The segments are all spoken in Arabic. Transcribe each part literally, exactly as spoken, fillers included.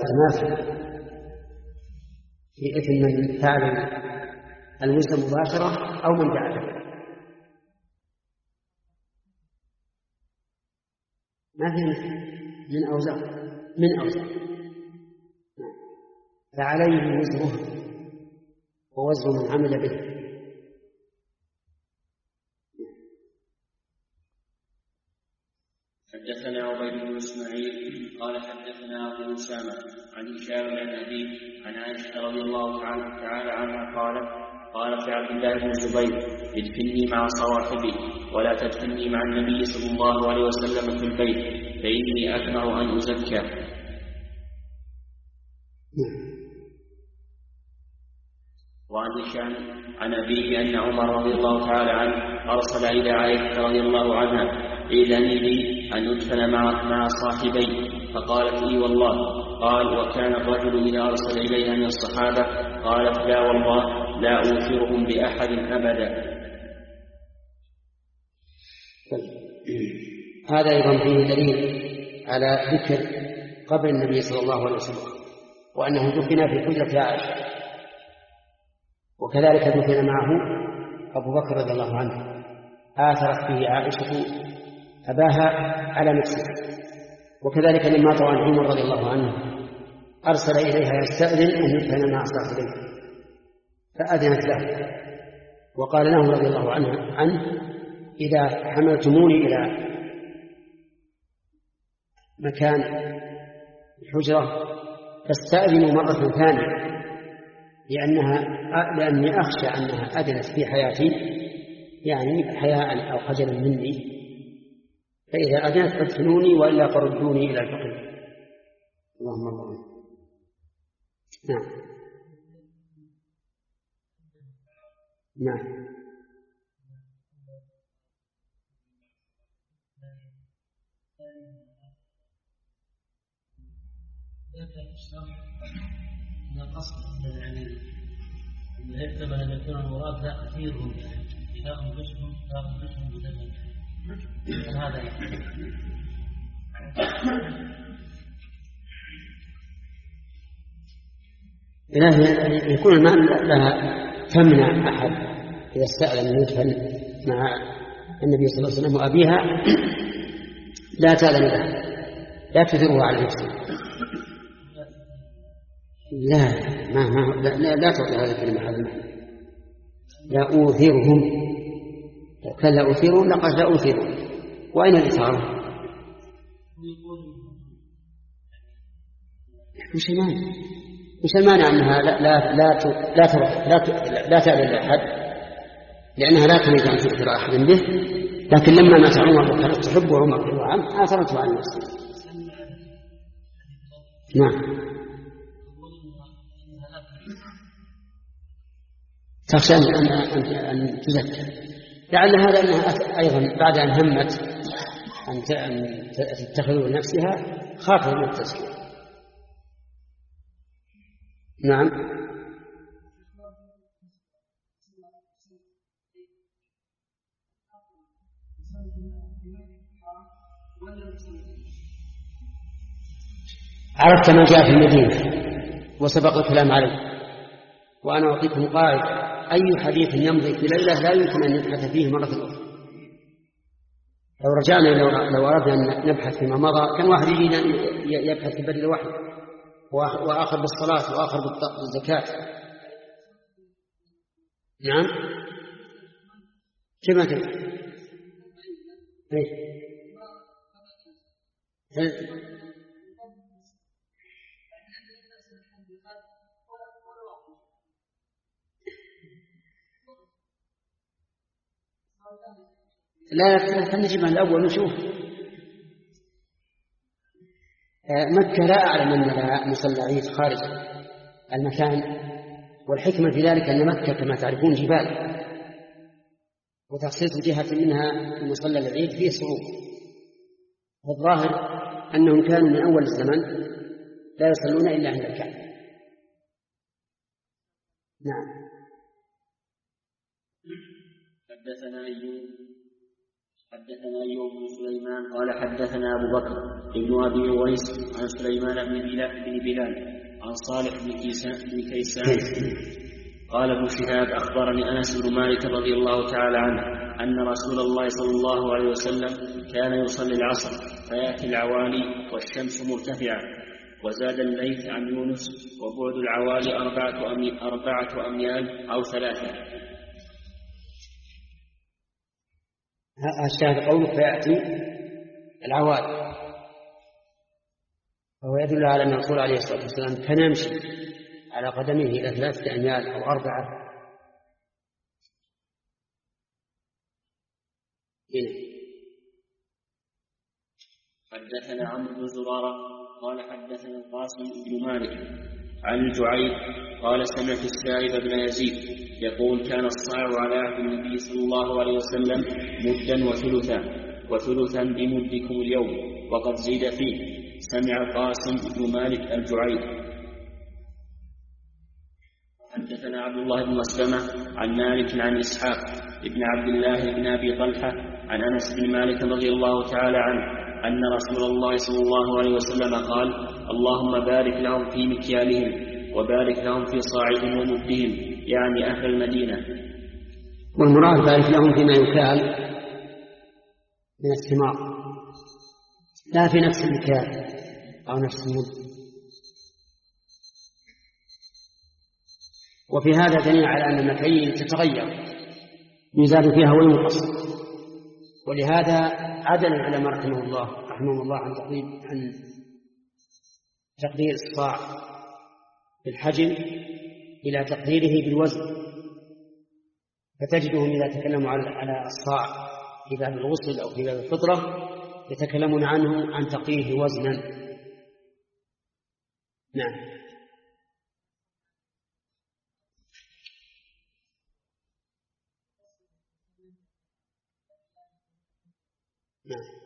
ما في إثم من فعل الوزن مباشرة أو من جعله، ما في من أوزار من أوزار فعليه وزره ووزر من عمل به. حدثنا عبيد بن اسماعيل قال حدثنا ابو اسامه عن هشام بن ابي عن عائشه رضي الله تعالى عنها قالت قالت لعبد الله بن الزبير ادفني مع صواحبي ولا تدفني مع النبي صلى الله عليه وسلم في البيت فاني اكره ان ازكى. وعن هشام عن أبيه أن عمر رضي الله تعالى عنه أرسل إلى عائشة رضي الله عنها إذني لي أن أدفن مع, مع صاحبي، فقالت لي والله. قال وكان الرجل إذا أرسل إليها من الصحابة قالت لا والله لا أوثرهم بأحد أبدا. هذا أيضا فيه دليل على ذكر قبر النبي صلى الله عليه وسلم وأنه دفن في حجرة عائشة، وكذلك دفن معه أبو بكر رضي الله عنه، آثرت به عائشة أباها على نفسه. وكذلك لما طوى عمر رضي الله عنه أرسل إليها يستأذن أن يدفن مع صاحبيه فأذنت له، وقال له رضي الله عنه عنه إذا حملتموني إلى مكان الحجرة فاستأذنوا مرة ثانية لأنها لأني أخشى أنها أذنت في حياتي يعني حياء أو خجلا مني، فإذا أذنت فادفنوني وإلا فردوني إلى البقيع. اللهم الله. نعم نعم من القصد يعني إذا يحتمل أن يكون المراد لا كثيرهم يعني إذا أنقشهم لا أنقشهم بدل هذا إلهي يكون المال لها تمنع أحد إذا استأذن أن يدفن مع النبي صلى الله عليه وسلم وأبيها لا تأذن له لا تثيره على نفسه. لا ما ما لا لا, لا تعطي هذا الكلمة هذا المعنى. لا أوثرهم، لو كان لا أوثرهم لقد لا أوثرهم. وأين الإثارة؟ مش المانع مش المانع أنها لا لا لا لا تروح لا لا تأذن لأحد لأنها لا تريد أن تؤثر أحد به، لكن لما مات عمر وكانت تحب عمر رضي الله عنه آثرته على نفسه. نعم تخشى أن, أن, أن تزكى، لعل هذا أنها أيضا بعد أن همت أن تتخذ لنفسها خافت من التزكية. نعم عرفت ما جاء في المدينة وسبق الكلام عليه، وأنا أعطيكم قاعدة: أي حديث يمضي في ليلة لا يمكن أن يبحث فيه مرة أخرى. لو رجعنا لو أردنا أن نبحث فيما مضى كان واحد يجينا يبحث في بدل واحد وآخر بالصلاة وآخر بالزكاة. نعم كما كان لا نجيب من الأول نشوف. مكة لا أعلم أن لها مصلى عيد خارج المكان، والحكمة في ذلك أن مكة كما تعرفون جبال، وتخصيص جهة منها مصلى العيد فيه صعوبة، والظاهر أنهم كانوا من أول الزمن لا يصلون إلا عند الكعبة. نعم حدثنا أيوب حدثنا أيوب بن سليمان قال حدثنا أبو بكر ابن أبي أويس عن سليمان بن بلال عن صالح بن كيسان قال ابن شهاب أخبرني أنس بن مالك رضي الله تعالى عنه أن رسول الله صلى الله عليه وسلم كان يصلي العصر فيأتي العوالي والشمس مرتفعة. وزاد الليث عن يونس وبعد العوالي أربعة, أمي أربعة أميال أو ثلاثة. الشاهد قوله فيأتي العوالي، وهو يدل على أن الرسول عليه الصلاة والسلام كان يمشي على قدمه إلى ثلاثة أميال أو أربعة. هنا حدثنا عمرو بن زرارة قال حدثنا القاسم بن مالك عن الجعيد قال سمعت السائب بن يزيد يقول كان الصاع على عهد النبي صلى الله عليه وسلم مدا وثلثا وثلثا بمدكم اليوم وقد زيد فيه. سمع القاسم بن مالك الجعيد. حدثنا عبد الله بن مسلمة عن مالك عن إسحاق ابن عبد الله بن أبي طلحة عن أنس بن مالك رضي الله تعالى عنه أن رسول الله صلى الله عليه وسلم قال اللهم بارك لهم في مكيالهم وبارك لهم في صاعهم ومدهم، يعني أهل المدينة. والمراد بارك لهم فيما يكال من الثمار، لا في نفس المكيال أو نفس المد. وفي هذا دليل على أن المكاييل تتغير يزاد فيها وينقص، ولهذا عدل العلماء رحمه الله رحمه الله عن تقدير عن تقدير الصاع بالحجم إلى تقديره بالوزن. فتجدهم إذا تكلموا على الصاع في باب الغسل أو في باب الفطرة يتكلمون عنه عن تقديره وزنا. نعم. نعم.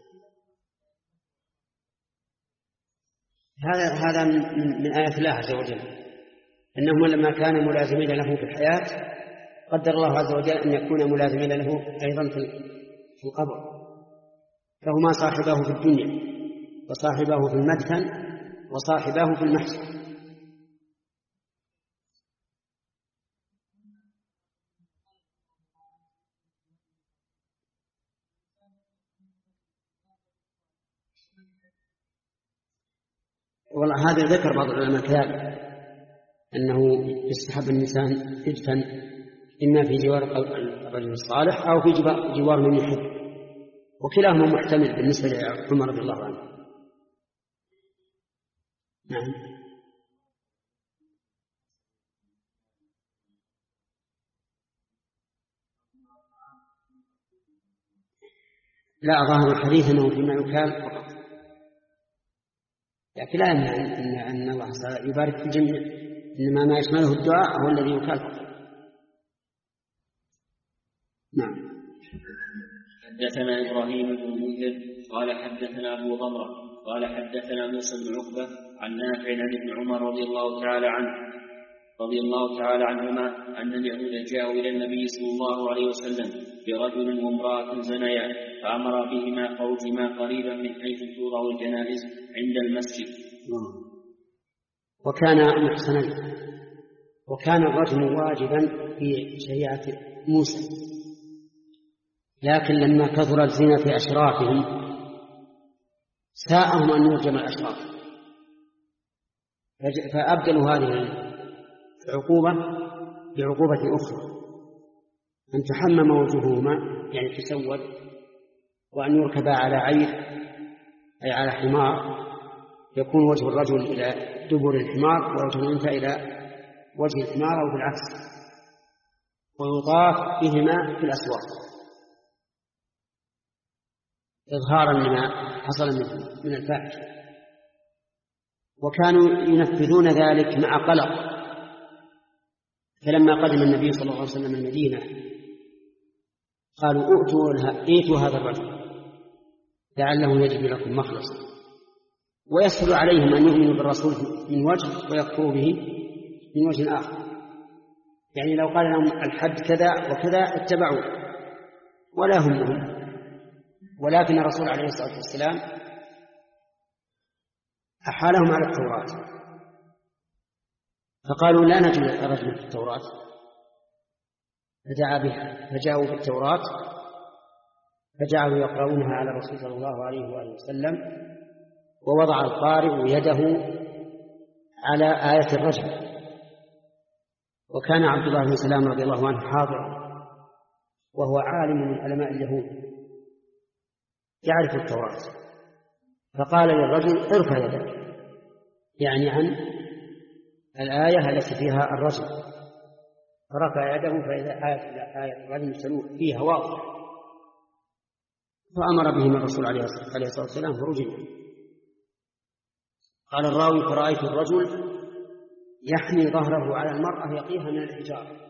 هذا هذا من آيات الله عز وجل، أنهم لما كانوا ملازمين له في الحياة قدر الله عز وجل أن يكون ملازمين له أيضا في القبر، فهما صاحباه في الدنيا وصاحباه في المدفن وصاحباه في المحشر. والله هذا ذكر بعض العلماء كذلك أنه يستحب الإنسان يدفن إما في جوار الرجل الصالح أو في جوار من يحب، وكلاهما محتمل بالنسبة لعمر رضي الله عنه. نعم. لا، ظاهر الحديث أنه فيما يكال فقط، لكن لا يمنع أن, أن الله يبارك في الجميع، إنما ما يشمله الدعاء هو الذي يكال فقط. نعم. حدثنا إبراهيم بن منذر قال حدثنا أبو ضمرة قال حدثنا موسى بن عقبة عن نافع عن ابن عمر رضي الله تعالى عنه رضي الله تعالى عنهما أن اليهود جاءوا إلى النبي صلى الله عليه وسلم برجل وامرأة زنيا فأمر بهما فوجهما قريبا من حيث توضع الجنائز عند المسجد. وكان محسنا، وكان الرجم واجبا في شريعة موسى، لكن لما كثر الزنا في أشرافهم ساءهم أن يرجم الأشراف، فأبدلوا هذه العقوبة بعقوبة أخرى، أن تحمم وجوههما يعني تسود، وأن يركبا على عير أي على حمار، يكون وجه الرجل إلى دبر الحمار ووجه الأنثى إلى وجه الحمار أو بالعكس، ويطاف بهما في الأسواق إظهارا لما حصل من الفاحشة. وكانوا ينفذون ذلك مع قلق، فلما قدم النبي صلى الله عليه وسلم المدينة قالوا ائتوا هذا الرجل لعله يجب لكم مخلصا، ويسهل عليهم أن يؤمنوا بالرسول من وجه ويكفروا به من وجه آخر. يعني لو قال لهم الحد كذا وكذا اتبعوا ولا هم هم ولكن الرسول عليه الصلاة والسلام أحالهم على التوراة، فقالوا لا نجد الرجم في التوراة، فدعا بها، فجاءوا بالتوراة فجعلوا يقرؤونها على الرسول صلى الله عليه وآله وسلم، ووضع القارئ يده على آية الرجم. وكان عبد الله بن سلام رضي الله عنه حاضرا، وهو عالم من علماء اليهود يعرف التوراة، فقال للرجل ارفع يدك، يعني عن الآية التي فيها الرجم، فرفع يده فإذا آية, آية الرجم سلوك فيها واضح، فأمر بهم الرسول عليه الصلاة والسلام فرجم. قال الراوي فرأيت الرجل يحمي ظهره على المرأة يقيها من الحجارة،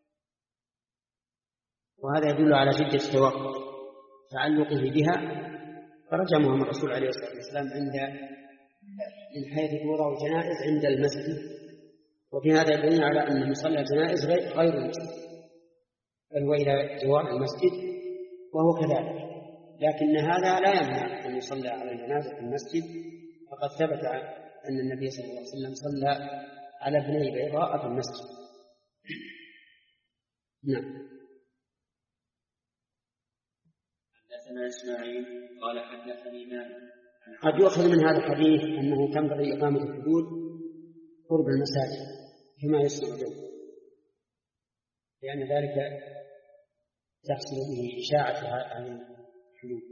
وهذا يدل على شدة تعلقه بها، فرجمهم الرسول عليه الصلاة والسلام عند من حيث توضع الجنائز عند المسجد. وفي هذا يدل على أن مصلى الجنائز غير المسجد، بل هو إلى جوار المسجد، وهو كذلك، لكن هذا لا يمنع أن يصلى على الجنازة في المسجد، فقد ثبت أن النبي صلى الله عليه وسلم صلى على ابني بيضاء في المسجد. نعم. حدثنا إسماعيل قال حدثني مالك. قد يؤخذ من هذا الحديث أنه تنبغي إقامة الحدود قرب المساجد كما يصنع اليوم، لأن ذلك تحصل به إشاعة هذه الحدود.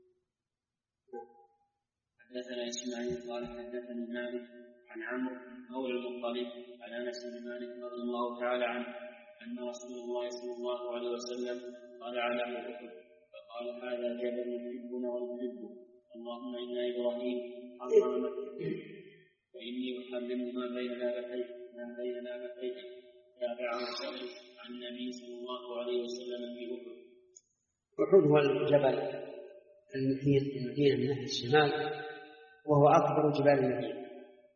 حدثنا إسماعيل قال حدثني مالك عن عمرو مولى المطلب عن أنس بن مالك رضي الله تعالى عنه أن رسول الله صلى الله عليه وسلم قال على أحد فقال هذا جبل يحبنا ونحبه، اللهم إن إبراهيم حرم مكة وإني أحرم ما بين لابتيه ما بين لابتيه تابعه سأل عن النبي صلى الله عليه وسلم في أحد. أحد هو الجبل المحيط بالمدينة من ناحية الشمال، وهو أكبر جبال المدينة،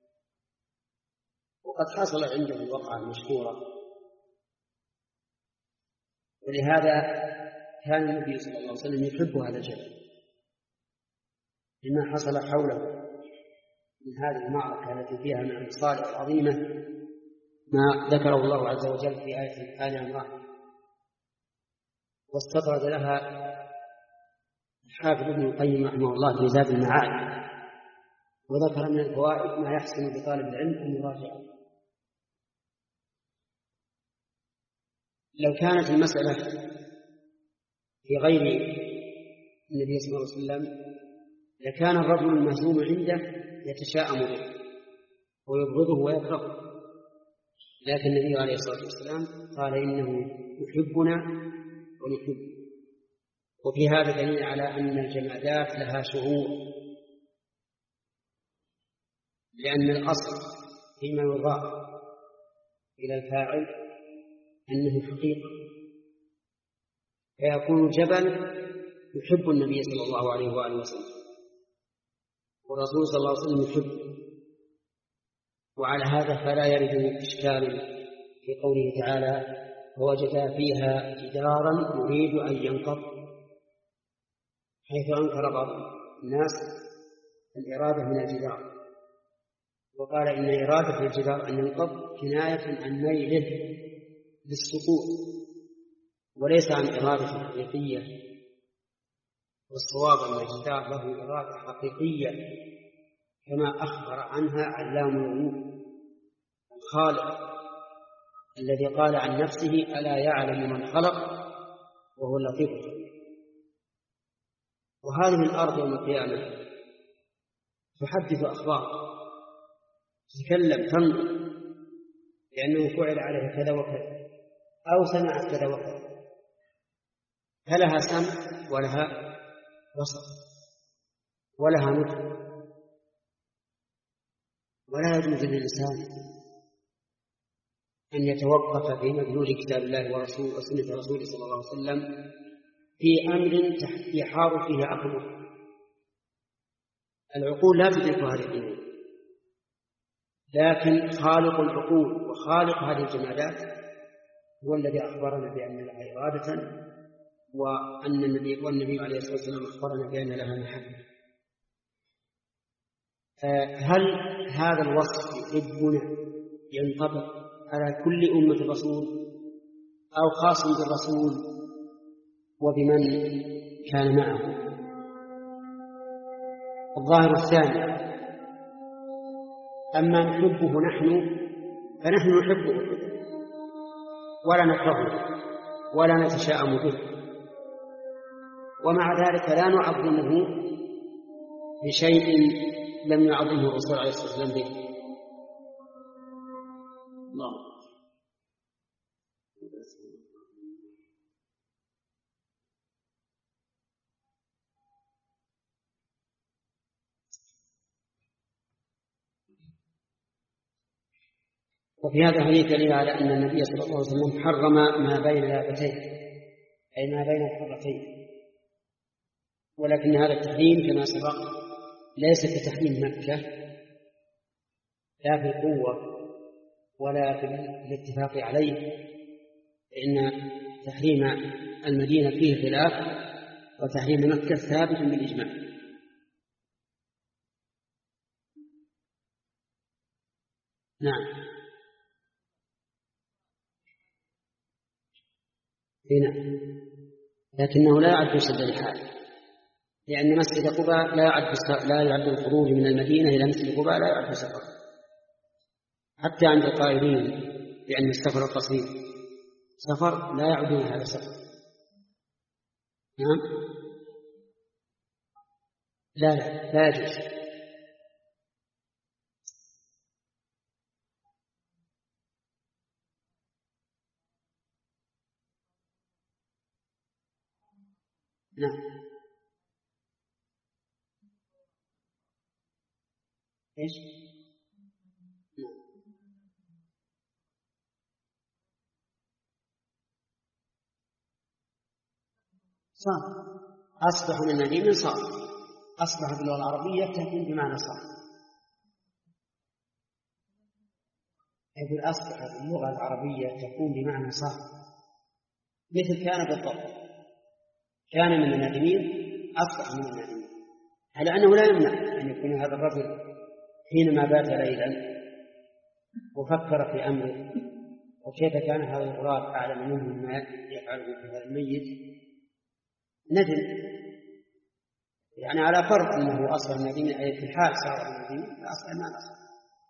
وقد حصل عنده الوقعة المشهورة، ولهذا كان النبي صلى الله عليه وسلم يحب هذا الجبل لما حصل حوله من هذه المعركة التي فيها من المصالح العظيمة ما ذكره الله عز وجل في آية آل عمران، واستطرد لها الحافظ ابن القيم رحمه الله في زاد المعاد، وذكر من الفوائد ما يحسن بطالب العلم أن يراجعه. لو كانت المسألة في غير النبي صلى الله عليه وسلم لكان الرجل المهزوم عنده يتشاءم به ويبغضه ويكرهه، لكن النبي عليه الصلاة والسلام قال إنه يحبنا ونحبه. وفي هذا دليل على أن الجمادات لها شعور، لأن الأصل فيما يضاف إلى الفاعل أنه حقيقة، فيكون جبل يحب النبي صلى الله عليه وآله وسلم، والرسول صلى الله عليه وسلم يحب. وعلى هذا فلا يرد إشكال في قوله تعالى فوجد فيها جدارا يريد أن ينقض، حيث أنكر بعض الناس الإرادة من الجدار، وقال إن إرادة الجدار أن ينقض كناية عن ميله للسقوط وليس عن إرادة حقيقية. والصواب أن الجدار له إرادة حقيقية كما أخبر عنها علام الغيوب الخالق الذي قال عن نفسه ألا يعلم من خلق وهو اللطيف الخبير. وهذه الأرض يوم القيامة تحدث أخبار، تتكلم تنظر لأنه فعل عليه كذا وكذا أو سمعت كذا وكذا، فلها سمع ولها بصر ولها نطق، ولا يجوز للإنسان أن يتوقف في مدلول كتاب الله ورسول وسنة رسوله صلى الله عليه وسلم في أمر يحار فيه عقله. العقول لا تدرك هذه الأمور، لكن خالق العقول وخالق هذه الجمادات هو الذي أخبرنا بأن لها إرادة وأن النبي والنبي عليه الصلاة والسلام أخبرنا بأن لها محل. هل هذا الوصف يحبنا ينطبق على كل أمة الرسول أو خاص بالرسول وبمن كان معه؟ الظاهر الثاني. أما نحبه نحن فنحن نحبه ولا نكرهه ولا نتشاءم به، ومع ذلك لا نعظمه بشيء لم يعظمه الرسول عليه الصلاة والسلام به. الله. وفي هذا الحديث دليل على أن النبي صلى الله عليه وسلم حرم ما بين لابتين، أي ما بين الحرتين، ولكن هذا التحريم كما سبق ليس كتحريم مكة لا في القوة ولا في الاتفاق عليه، لأن تحريم المدينة فيه خلاف وتحريم مكة ثابت بالإجماع. نعم هنا، لكنه لا يعد سد الحال، لأن مسجد قباء لا يعد لا يعد الخروج من المدينة إلى مسجد قباء لا يعد سفر، حتى عند القائلين بأن السفر القصير سفر لا يعدون هذا سفر. نعم لا لا لا يجوز. نعم ايش؟ صار أصبح من المدينة، صار أصبح باللغة العربية تكون بمعنى صار. يقول أصبح باللغة العربية تكون بمعنى صار، مثل كان بالضبط، كان من النادمين أصبح من النادمين، على أنه لا يمنع أن يكون هذا الرجل حينما بات ليلا وفكر في أمره وكيف كان هذا الغراب أعلم منه ما يفعله في هذا الميت ندم، يعني على فرض أنه أصبح من النادمين، أي في الحال صار من النادمين فأصبح ما أصبح.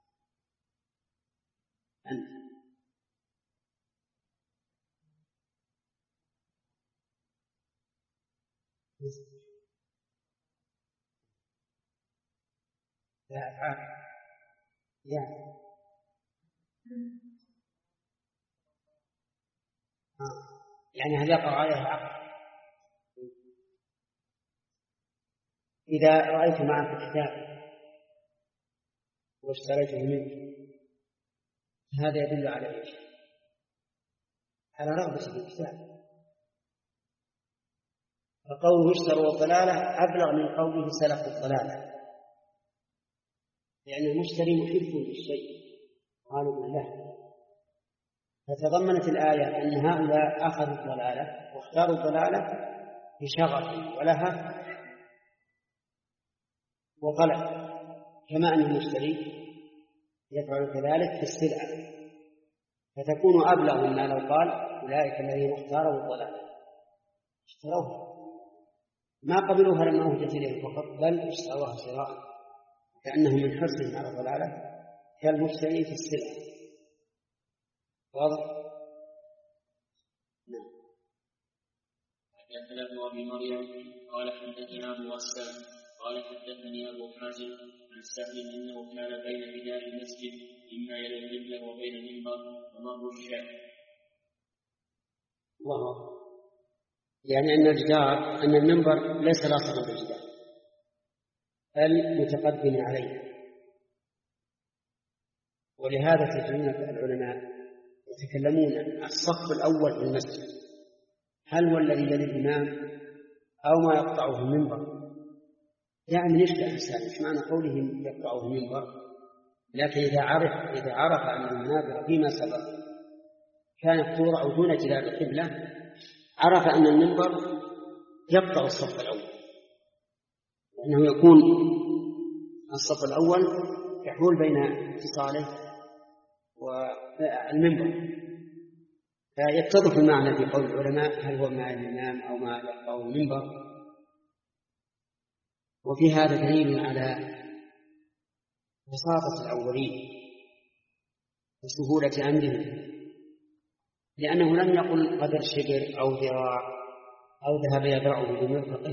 لا أفعال يعني آه. يعني هل يقع عليها عقل؟ إذا رأيت معك كتاب واشتريته منك هذا يدل على إيش؟ على رغبة في الكتاب. فقوله اشتروا الضلالة أبلغ من قوله سلكوا الضلالة، لأن المشتري محب للشيء غالب له. فتضمنت الآية أن هؤلاء أخذوا الضلالة واختاروا الضلالة بشغف ولهف وطلب، كما أن المشتري يفعل كذلك في السلعة، فتكون أبلغ مما لو قال أولئك الذين اختاروا الضلالة اشتروها ما قبلوها لما أهدت إليهم فقط، بل اشتروها شراء، كأنهم من حرصهم على الضلالة كالمشتري في السلعة. واضح؟ نعم. حدثنا ابن أبي مريم قال حدثنا أبو غسان قال حدثني أبو حازم عن سهل أنه كان بين بناء المسجد إما إلى القبلة وبين المنبر ومر الشام. الله، يعني أن الجدار أن المنبر ليس لاصقا بالجدار بل متقدم عليه، ولهذا تجدون العلماء يتكلمون الصف الأول في المسجد هل هو الذي يلي الإمام أو ما يقطعه المنبر؟ يعني يشبه الإنسان، مش معنى قولهم يقطعه المنبر، لكن إذا عرف إذا عرف أن المنابر فيما سبق كانت تورع دون جدار القبلة عرف أن المنبر يقطع الصف الأول، لأنه يكون الصف الأول يحول بين اتصاله والمنبر، فيتضح المعنى في قول العلماء هل هو مع الإمام أو مع أو المنبر. وفي هذا دليل على بساطة الأولين وسهولة أمرهم، لأنه لم يقل قدر شبر أو ذراع أو ذهب يدرعه بمرفقه،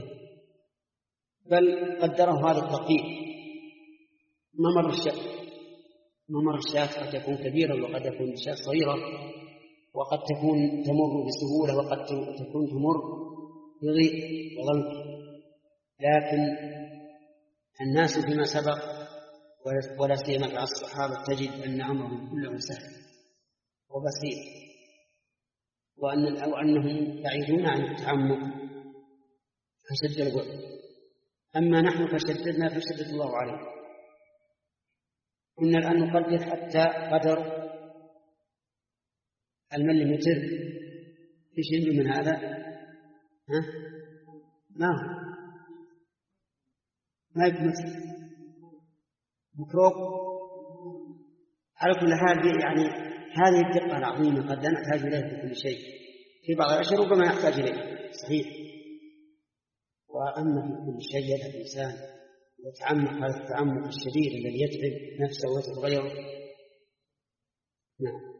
بل قدره هذا التقدير. ممر الشاة ممر الشاة قد يكون كبيرا وقد يكون الشاة صغيرة، وقد تكون تمر بسهولة وقد تكون تمر بضيق وضنك، لكن الناس فيما سبق ولا سيما مع الصحابة تجد أن أمرهم كله سهل وبسيط، وأن أو أنهم بعيدون عن التعمق فشد الوقت. أما نحن فشددنا فشدد الله عليه. كنا الآن نقدر حتى قدر المليمتر في شيء من هذا، ها؟ ما هو ما يمثل ميكروب. على كل حال يعني هذه الدقة العظيمة قد لا نحتاج إليها في كل شيء، في بعض الأشياء ربما يحتاج إليه صحيح، وأما في كل شيء يدعو الإنسان يتعمق هذا التعمق الشديد الذي يتعب نفسه ويتعب غيره. نعم.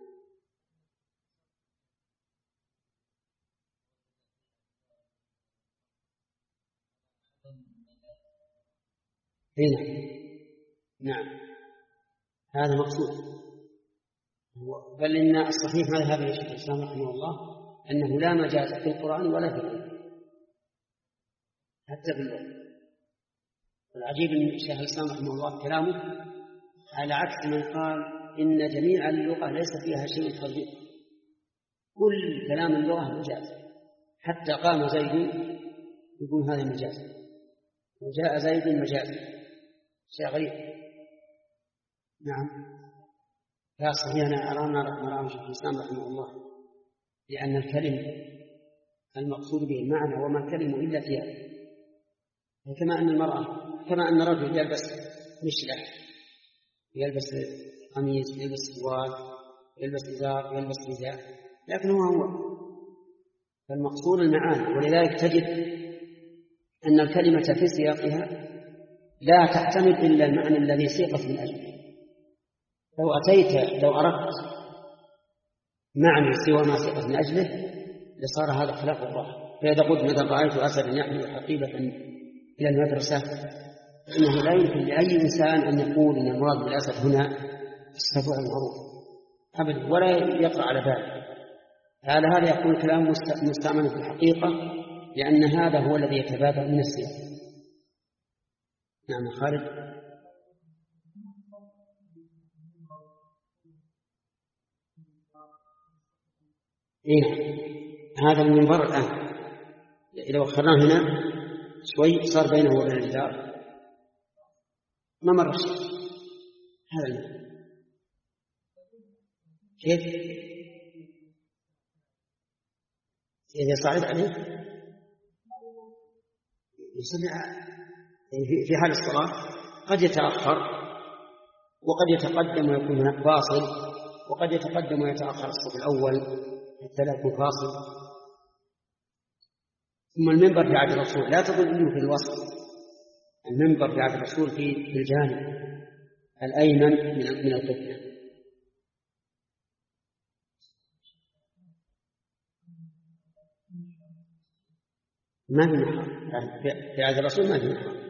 هنا نعم هذا مقصود، بل إن الصحيح مذهب الشيخ الإسلام رحمه الله أنه لا مجاز في القرآن ولا في القرآن حتى في اللغة. والعجيب أن الشيخ الإسلام رحمه الله كلامه على عكس من قال إن جميع اللغة ليس فيها شيء خبيث، كل كلام اللغة مجاز، حتى قام زيد يقول هذا مجاز وجاء زيد مجاز، شيء غريب. نعم لا صحيح، أنا أرى مرام شيخ الإسلام رحمه الله، لأن الكلمة المقصود به المعنى وما الكلمة إلا فيها، كما أن المرأة كما أن الرجل يلبس مشلح، يلبس قميص، يلبس سواد، يلبس إزار، يلبس رداء، لكن هو هو فالمقصود المعاني. ولذلك تجد أن الكلمة في سياقها لا تعتمد إلا المعنى الذي سيقت من أجله. لو أتيت لو أردت معنى سوى ما سيقت من أجله لصار هذا خلاف الراحة. فإذا قلت مثلا رأيت أسدا يحمل حقيبة إلى المدرسة، إنه لا يمكن لأي إنسان أن يقول إن المراد بالأسد هنا السبع المعروف أبدا، ولا يقرأ على باله. هذا هذا يكون كلام مستعمل في الحقيقة، لأن هذا هو الذي يتبادر من السياق. نعم خالد. إيه هذا المنبر الآن إذا وخرناه هنا شوي صار بينه وبين الجدار ما مر شيء. هذا المنبر كيف إذا صعد عليه يصلي في حال الصلاة قد يتأخر وقد يتقدم ويكون هناك فاصل، وقد يتقدم ويتأخر الصف الأول حتى لا يكون فاصل. ثم المنبر في عهد الرسول لا تظن انه في الوسط، المنبر في عهد الرسول في الجانب الأيمن من القبلة. ما في محرم في عهد الرسول، ما في محرم.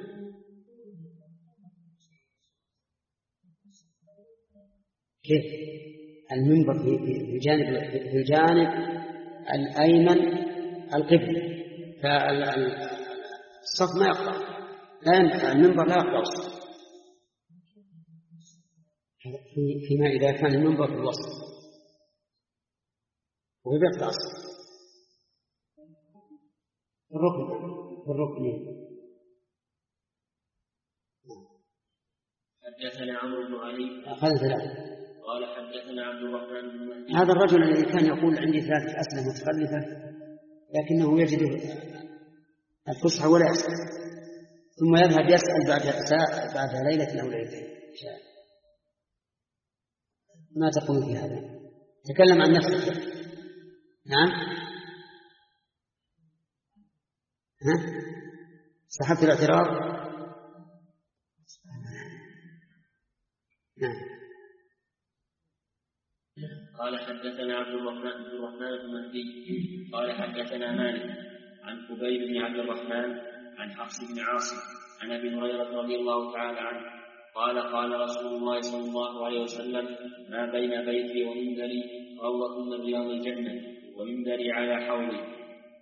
كيف المنبر في الجانب في الجانب الأيمن القبلة، فالصف ما يقطع، لا المنبر لا يقطع الصف فيما إذا كان المنبر في الوسط ويقطع الصف الركن الركن. حدثنا عمرو بن علي أخذ ثلاثة. قال حدثنا عبد الرحمن بن مهدي. هذا الرجل الذي كان يقول عندي ثلاثة أسلحة متخلفة لكنه يجد الفسحة ولا يسأل، ثم يذهب يسأل بعد ساعة بعد ليلة أو ليلتين. ما تقول في هذا؟ تكلم عن نفسك. نعم. ها؟ سحبت الاعتراض. نعم. قال حدثنا عبد الرحمن بن الرحمن المهدي قال حدثنا مالك عن قبيل بن عبد الرحمن عن حفص بن عاصم عن ابي هريره رضي الله تعالى عنه قال قال رسول الله صلى الله عليه وسلم: ما بين بيتي ومنبري روضة من رياض الجنة ومنبري على حوضي.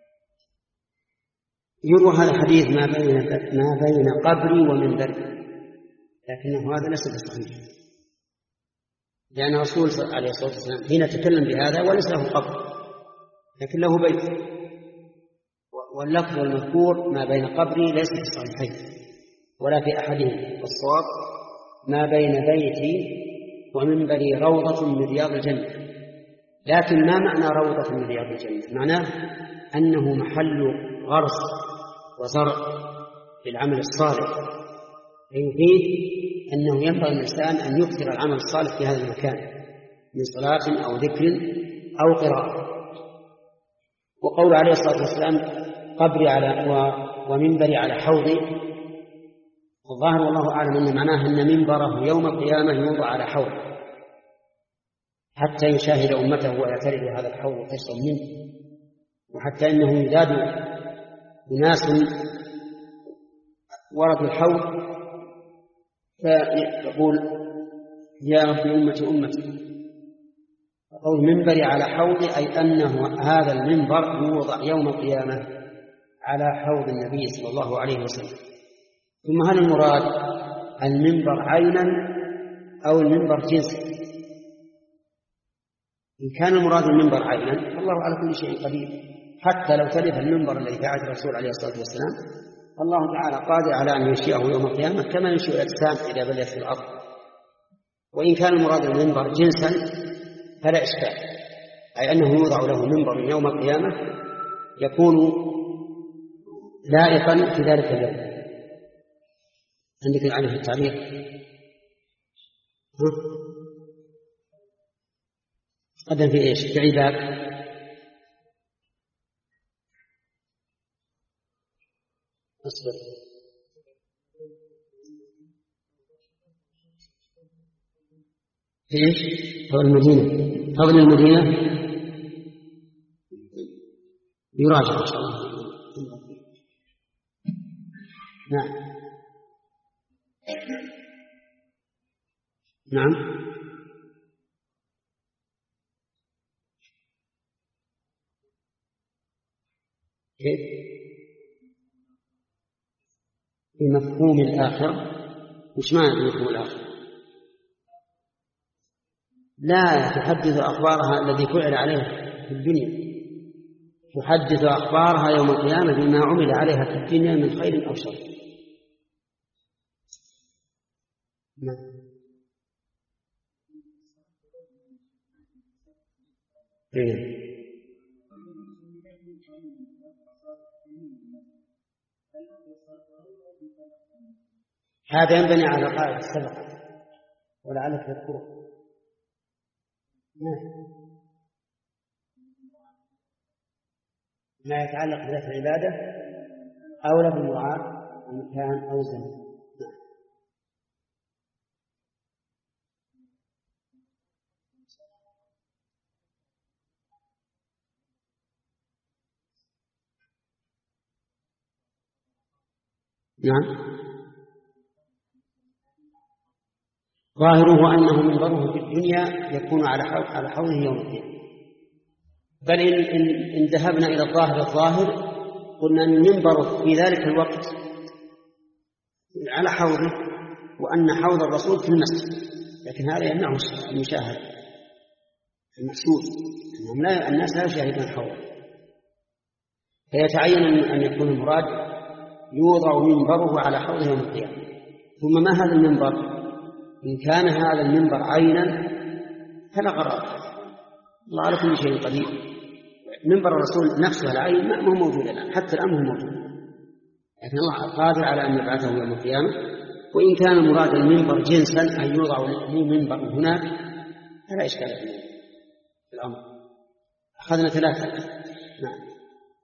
يروى هذا الحديث ما بين ما بين قبري ومنبري، لكنه هذا ليس بصحيح، لأن الرسول عليه الصلاة والسلام حين تكلم بهذا وليس له قبر لكن له بيت، واللفظ المذكور ما بين قبري ليس بصحيحين ولا في أحدهم، والصواب ما بين بيتي ومنبري روضة من رياض الجنة. لكن ما معنى روضة من رياض الجنة؟ معناه أنه محل غرس وزرع للعمل الصالح، فيفيد أنه ينبغي الإنسان أن يكثر العمل الصالح في هذا المكان من صلاة أو ذكر أو قراءة. وقول عليه الصلاة والسلام قبري على ومنبري على حوضي، والظاهر والله أعلم أن معناه أن منبره يوم القيامة يوضع على حوض حتى يشاهد أمته ويعترض هذا الحوض ويشرب منه، وحتى أنه يزاد أناس وردوا الحوض فيقول يا رب أمتي أمتي. قول منبري على حوضي أي أنه هذا المنبر يوضع يوم القيامة على حوض النبي صلى الله عليه وسلم. ثم هل المراد المنبر عينا أو المنبر جنسا؟ إن كان المراد المنبر عينا الله على كل شيء قدير، حتى لو تلف المنبر الذي في عهد الرسول عليه الصلاة والسلام الله تعالى قادر على أن ينشئه يوم القيامة كما ينشئ الأجسام إذا بليت في الأرض. وإن كان المراد المنبر جنسا فلا إشكال، أي أنه يوضع له منبر يوم القيامة يكون لائقا في ذلك اليوم. عندك عليه التعليق؟ قدم في إيش؟ في عباد أصبر. في إيش؟ فضل المدينة. فضل المدينة يراجع إن شاء الله. نعم نعم. كيف؟ في مفهوم الآخرة. وش معنى مفهوم الآخرة؟ لا تحدث أخبارها الذي فعل عليها في الدنيا، تحدث أخبارها يوم القيامة بما عمل عليها في الدنيا من خير أو شر. نعم. إيه. هذا ينبني على قاعدة السبق ولعلك تذكره. ما يتعلق بذات العبادة أولى بالمراعاة المكان أو الزمن. نعم. ظاهره أنه منبره في الدنيا يكون على على حوضه يوم القيامة. بل إن, إن, إن ذهبنا إلى الظاهر الظاهر قلنا أن المنبر في ذلك الوقت على حوضه، وأن حوض الرسول في المسجد، لكن هذا يمنعه المشاهد المحسوس، أنهم لا الناس لا يشاهدون الحوض، فيتعين أن يكون المراد يوضع منبره على حوضه يوم القيامة. ثم ما هذا المنبر؟ إن كان هذا المنبر عينا فلا غرابة، الله على كل شيء قدير. منبر الرسول نفسه العين ما هو موجود الآن، حتى الآن هو موجود، لكن الله قادر على أن يبعثه يوم القيامة. وإن كان مراد المنبر جنسا أن يوضع لي منبر هناك فلا إشكال في الأمر. أخذنا ثلاثة. نعم.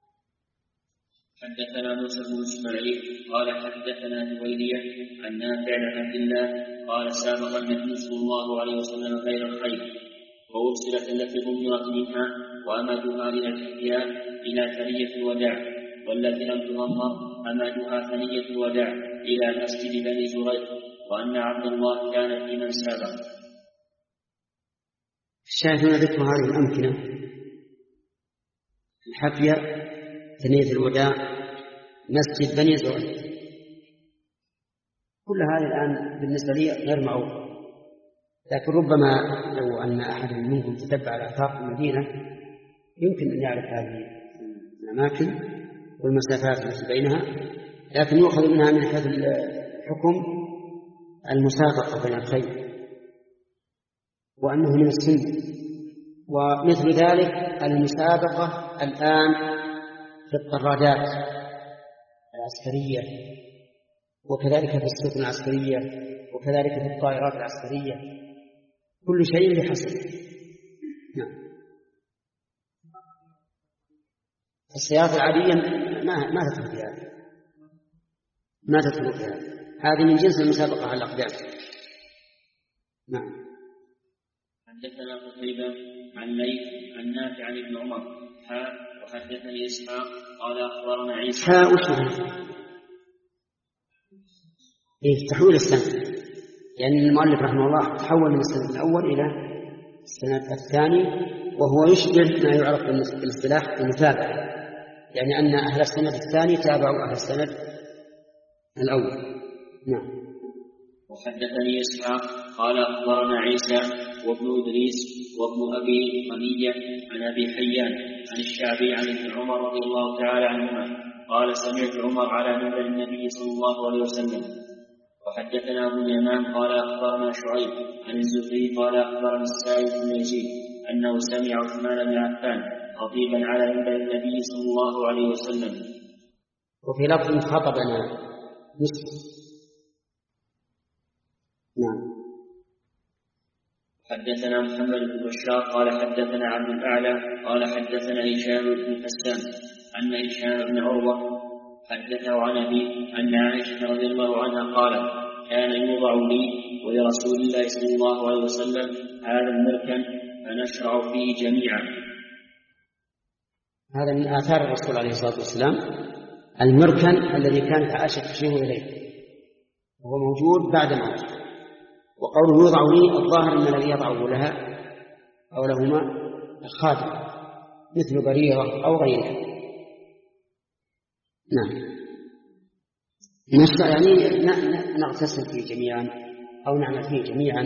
حدثنا موسى بن اسماعيل قال حدثنا جويرية عن نافع عن عبد الله قال سابق النبي صلى الله عليه وسلم غير الخير وأرسلت التي ضمرت منها وأمدها إلى الحياء إلى ثنية الوداع، والتي لم تضمر أمدها ثنية الوداع إلى مسجد بني زريق، وأن عبد الله كان في من سابق. الشاهد هنا ذكر هذه الأمكنة: الحفية، ثنية الوداع، مسجد بني زريق. كل هذه الآن بالنسبة لي غير معروف، لكن ربما لو أن أحد منكم تتبع الآفاق المدينة يمكن أن يعرف هذه الأماكن والمسافات التي بينها، لكن يؤخذ منها من حيث الحكم المسابقة بين الخير، وأنه من السنة. ومثل ذلك المسابقة الآن في الطرادات العسكرية، وكذلك في السفن العسكرية، وكذلك في الطائرات العسكرية، كل شيء بحسب. نعم. السيارات العادية ما ما تدخل في هذا، ما تدخل في هذا، هذه من جنس المسابقة على الأقدام. نعم. حدثنا قتيبة عن ليث عن نافع عن ابن عمر حاء وحدثني إسحاق قال أخبرنا عيسى حاء وشهر إيه تحويل السنة، يعني المؤلف رحمه الله تحول من السنة الأول إلى السنة الثاني، وهو يشبه ما يعرف بالاصطلاح المتابعة، يعني أن أهل السنة الثاني تابعوا أهل السنة الأول. نعم. وحدثني إسحاق قال أخبرنا عيسى وابن إدريس وابن أبي غنية عن أبي حيان عن الشعبي عن ابن عمر رضي الله تعالى عنهما قال سمعت عمر على منبر النبي صلى الله عليه وسلم. وحدثنا أبو اليمان قال أخبرنا شعيب عن الزهري قال أخبرنا السائب بن يزيد أنه سمع عثمان بن عفان خطيبا على منبر النبي صلى الله عليه وسلم. وفي لفظ خطبنا مسلم. نعم. حدثنا محمد بن بشار قال حدثنا عبد الأعلى قال حدثنا هشام بن حسان أن هشام بن عروة حدثه عن أبيه أن عائشة رضي الله عنها قالت كان يوضع لي ولرسول الله صلى الله عليه وسلم هذا المركن فنشرع فيه جميعا. هذا من آثار الرسول عليه الصلاة والسلام، المركن الذي كانت عائشة تشير إليه وهو موجود بعد موته. وقوله يوضع لي الظاهر أن الذي يضعه لها أو لهما الخادم مثل بريرة أو غيرها. نعم. نشرع يعني نغتسل فيه جميعا أو نعمل فيه جميعا.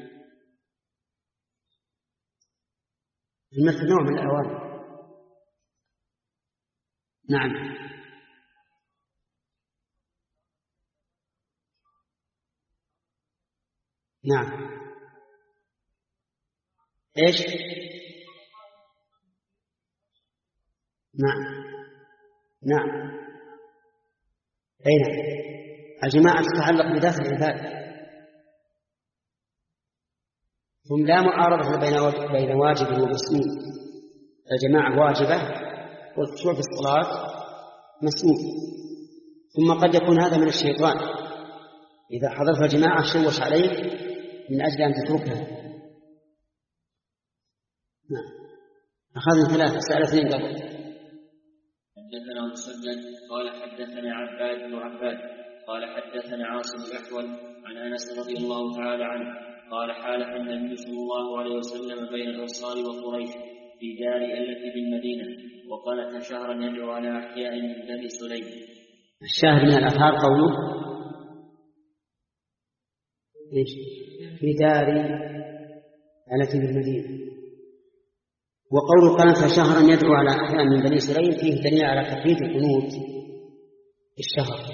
المثل نوع من الأوامر. نعم. نعم. إيش؟ نعم. نعم. أين الجماعة تتعلق بذات العبادة، ثم لا معارضة بين واجب ومسنون. الجماعة واجبة والخشوع في الصلاة مسنون، ثم قد يكون هذا من الشيطان إذا حضرت الجماعة شوش عليك من أجل أن تتركها. نعم. أخذنا ثلاثة سأل اثنين قبل. حدثنا مسدد قال حدثنا عباد بن عباد قال حدثنا عاصم الأحول عن أنس رضي الله تعالى عنه قال حالف النبي صلى الله عليه وسلم بين الأنصار وقريش في دار التي بالمدينة وقالت شهرا يدعو على أحياء من بني سليم. الشاهد من الأثار قوله في دار التي بالمدينة، وقول قناة شهرا يدعو على أحياء من بني سليم فيه دليل على تخفيف القنوت الشهر.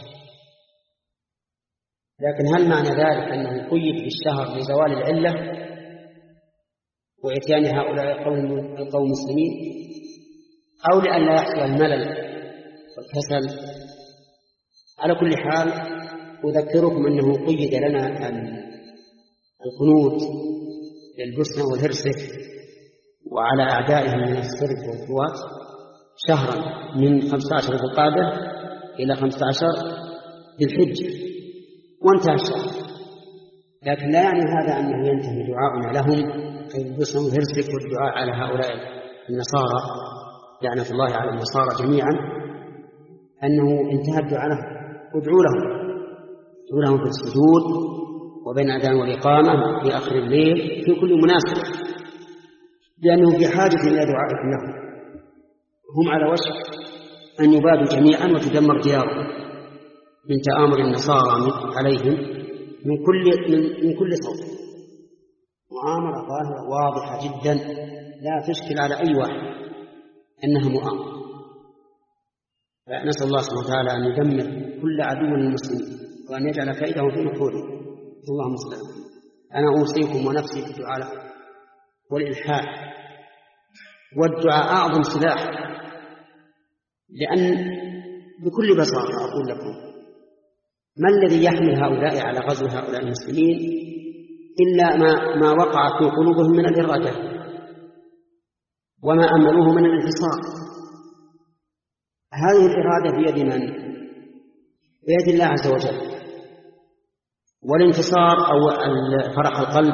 لكن هل معنى ذلك أنه قيد بالشهر لزوال العلة وإتيان هؤلاء القوم المسلمين، أو لأن لا يحصل الملل والكسل، على كل حال أذكركم أنه قيد لنا القنوت للبوسنة والهرسك وعلى أعدائهم من السرب والقوات شهرا من خمسة عشر ذي القعدة إلى خمسة عشر ذي الحجة وانتهى الشهر، لكن لا يعني هذا أنه ينتهي دعاؤنا لهم أي البوسنة والهرسك والدعاء على هؤلاء النصارى لعنة الله على النصارى جميعا أنه انتهى الدعاء لهم. ادعوا لهم ادعوا لهم في السجود وبين الأذان والإقامة في آخر الليل في كل مناسبة، لأنهم في حاجة إلى دعائكم لهم. هم على وشك أن يبادوا جميعا وتدمر ديارهم من تآمر النصارى عليهم من كل من, من كل صوت. مؤامرة ظاهرة واضحة جدا لا تشكل على أي واحد أنها مؤامرة. فنسأل الله سبحانه وتعالى أن يدمر كل عدو للمسلمين وأن يجعل كيدهم في نحورهم. اللهم صل وسلم. أنا أوصيكم ونفسي بالدعاء لهم والإلحاح، والدعاء أعظم سلاح، لأن بكل بساطة أقول لكم ما الذي يحمل هؤلاء على غزو هؤلاء المسلمين إلا ما, ما وقع في قلوبهم من الإرادة وما أملوه من الانتصار. هذه الإرادة بيد من؟ بيد الله عز وجل، والانتصار أو فرح القلب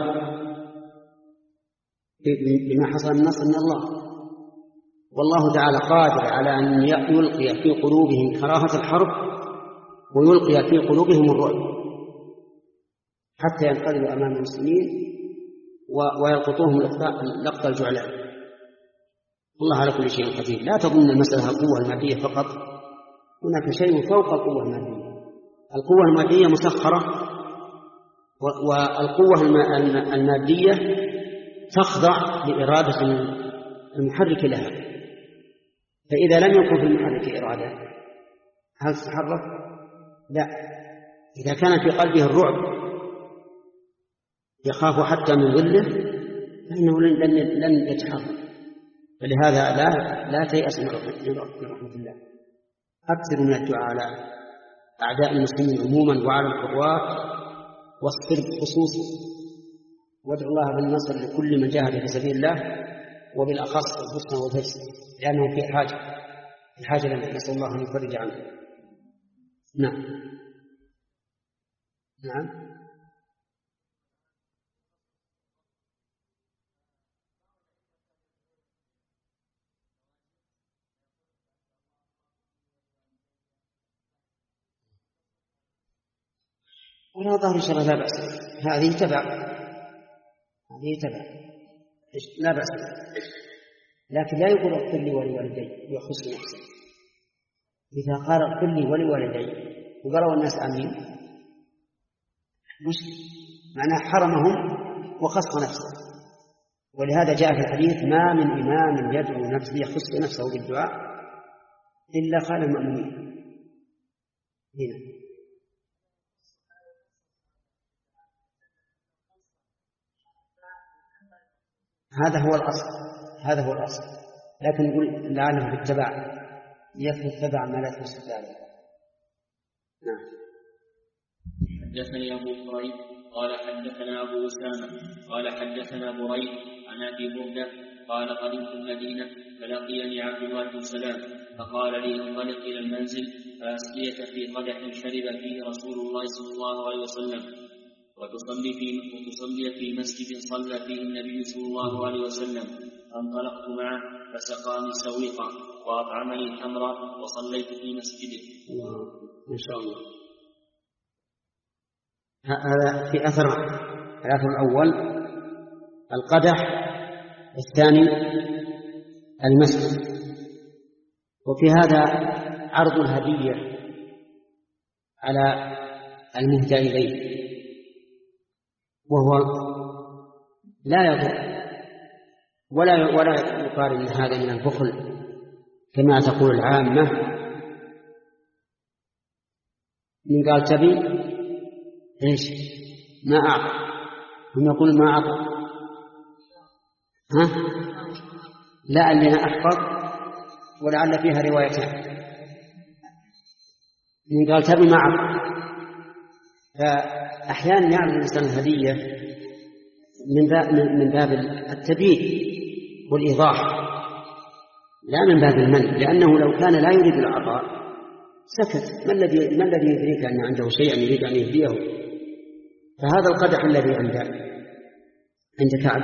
بما حصل من النصر من الله. والله تعالى قادر على أن يلقي في قلوبهم كراهة الحرب ويلقي في قلوبهم الرعب حتى ينقلبوا أمام المسلمين ويلقطوهم لقط الجعلان. الله على كل شيء قدير. لا تظن المسألة القوة المادية فقط، هناك شيء فوق القوة المادية. القوة المادية مسخرة، والقوة المادية تخضع لإرادة المحرك لها. فإذا لم يكن في المحرك إرادة هل تتحرك؟ لا. إذا كان في قلبه الرعب يخاف حتى من ظله فإنه لن, لن يتحرك. فلهذا لا لا تيأس من رحمة الله. أكثر من الدعاء على أعداء المسلمين عموما وعلى القوات والصرب خصوصا، وادعوا الله بالنصر لكل من جاهد في سبيل الله وبالأخص البوسنة والهرسك لأنهم في حاجة في حاجة لنا. نسأل الله أن يفرج عنه. نعم نعم ولا ظهر شر لا بأس. هذه تبع هذه تبع لا بأس، لكن لا يقول اغفر لي ولوالدي يخص نفسه. إذا قال اغفر لي ولوالدي وقالوا الناس آمين مش معناه حرمهم وخص نفسه. ولهذا جاء في الحديث ما من إمام يدعو نفسه يخص نفسه بالدعاء إلا قال المأمومين. هنا هذا هو الأصل هذا هو الأصل لكن نقول لعله بالتبع يكفي التبع ما لا تستطيع. نعم. حدثني أبو كريب قال حدثنا أبو أسامة قال حدثنا بريد عن أبي بردة قال قدمت المدينة فلقيني عبد الله بن سلام فقال لي انطلق إلى المنزل فأسقيك في قدح شرب فيه رسول الله صلى الله عليه وسلم وتصلي في وتصلي في مسجد صلى فيه النبي صلى الله عليه وسلم. فانطلقت معه فسقاني سويقا وأطعمني تمرا وصليت في مسجده. إن شاء الله. هذا في أثر الأثر الأول القدح، الثاني المسجد. وفي هذا عرض الهدية على المهدى إليه، وهو لا يضر ولا ولا يقال ان هذا من البخل كما تقول العامة. من قال تبي ايش ما أعطى، هم يقول ما أعطى. ها لعلنا أحفظ ولعل فيها روايتان. من قال تبي معك. فأحيانا يعمل الإنسان الهدية من باب التبيين والإيضاح لا من باب المنع، لأنه لو كان لا يريد العطاء سكت. ما الذي ما الذي يدريك أن عنده شيئا يريد أن يهديه؟ فهذا القدح الذي عند عند كعب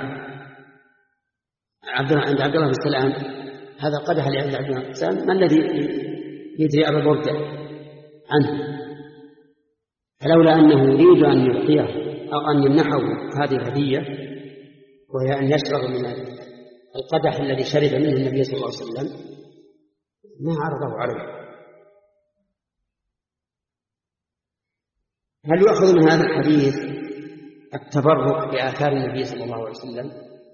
عبد عند عبد الله بن سلام، هذا القدح اللي عند عبد الله بن سلام ما الذي يدري أبا بردة عنه؟ فلولا أنه يريد أن يعطيه أو أن يمنحه هذه الهدية، وهي أن يشرب من القدح الذي شرب منه النبي صلى الله عليه وسلم، ما عرضه عليه. هل يؤخذ من هذا الحديث التبرك بآثار النبي صلى الله عليه وسلم؟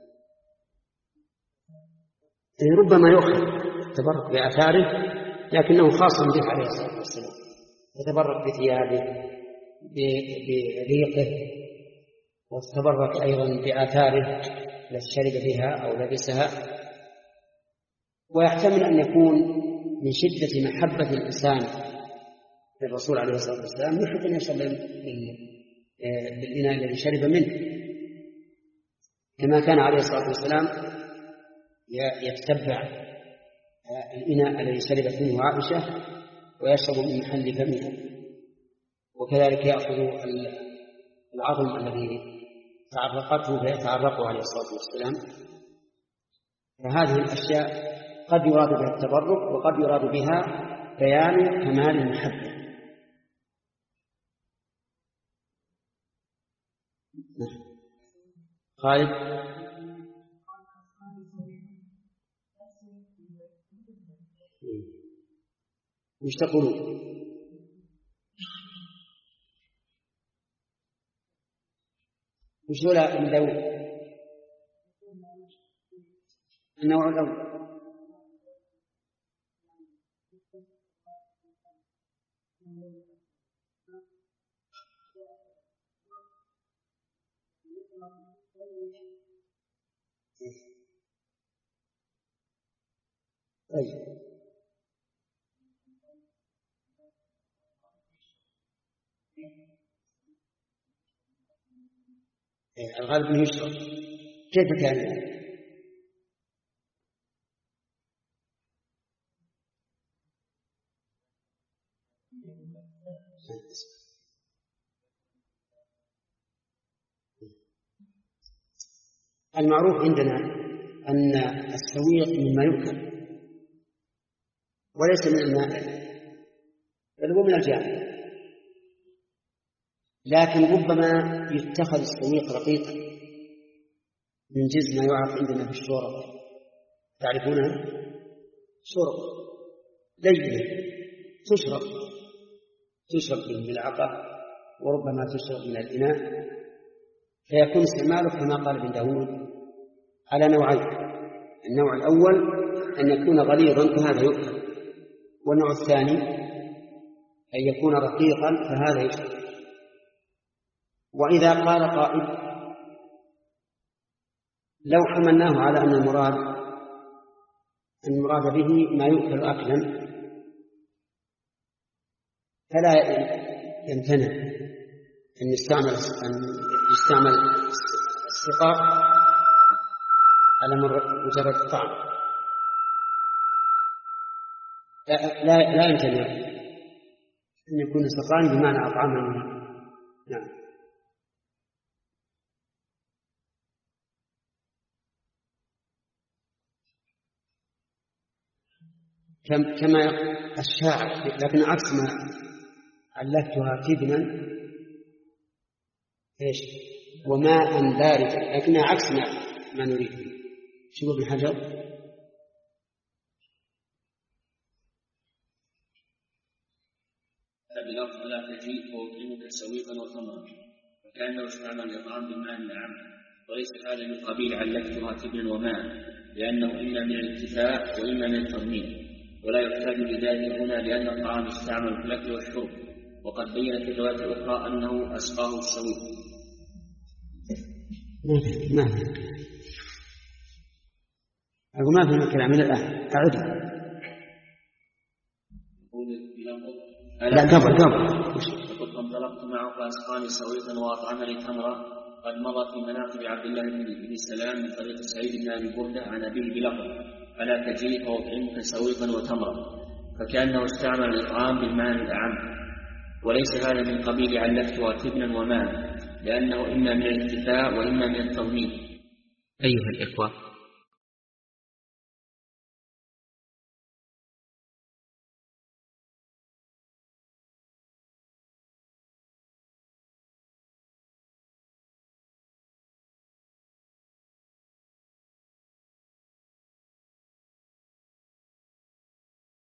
يعني ربما يؤخذ التبرك بآثاره، لكنه خاص به عليه الصلاة والسلام، يتبرك بثيابه بريقه، وتبرك أيضا بآثاره التي شرب بها أو لبسها. ويحتمل أن يكون من شدة محبة الإنسان للرسول عليه الصلاة والسلام يحب أن يشرب بالإناء الذي شرب منه، كما كان عليه الصلاة والسلام يتتبع الإناء الذي شربت منه عائشة ويشرب من محل فمها، وكذلك يأخذ العظم الذي تعرقته فيتعرقه عليه الصلاة والسلام. فهذه الأشياء قد يراد بها التبرك، وقد يراد بها بيان كمال المحبة. خالد وش تقولون؟ وش هو الأول؟ النوع الأول طيب. الغالب يشرب. كيف كان؟ المعروف عندنا أن السويق مما يؤكل وليس من الماء، بل هو من الجامع، لكن ربما يتخذ السويق رقيقا من جنس ما يعرف عندنا في الشوربة، تعرفونها؟ شوربة لينة تشرب تشرب بالملعقة، وربما تشرب من الإناء، فيكون استعماله كما قال ابن داود على نوعين. النوع الأول أن يكون غليظا فهذا يؤكل، والنوع الثاني أن يكون رقيقا فهذا يشرب. وإذا قال قائل لو حملناه على أن المراد أن المراد به ما يؤكل أكلا، فلا يمتنع أن يستعمل أن يستعمل السقاء على مجرد الطعم، لا لا يمتنع أن يكون سقاء بمعنى أطعاما. نعم. كما الشاعر، لكن عكس ما علقتها تبنا ايش وماء باردا، لكنها عكس ما, ما نريد. شوفوا ابن حجر بلفظ لا تجيء وأطعمك سويقا وتمرا، وكأنه استعمل الإطعام بالماء النعم، وليس هذا من قبيل علقتها تبنا وماء، لأنه إما من الاتفاء وإما من التضمين، ولا يحتاج لذلك هنا لأن الطعام يستعمل في الأكل والشرب، وقد بينت الروايات الأخرى أنه أسقاه السويق. نعم. أقول ما في الكلام من الآن أعد. يقول بلفظ لا قبل قبل فقلت انطلقت معه فأسقاني سويقا وأطعمني تمرة قد مضى في مناقب عبد الله بن سلام من طريق سعيد بن أبي بردة عن أبيه بلفظ فلا تجري فأطعمك سويقا وتمرة، فكأنه استعمل الإطعام بالمعنى الأعم، وليس هذا من قبيل علفتها تبنا وماء، لأنه إما من الاكتفاء وإما من التضمين. أيها الإخوة،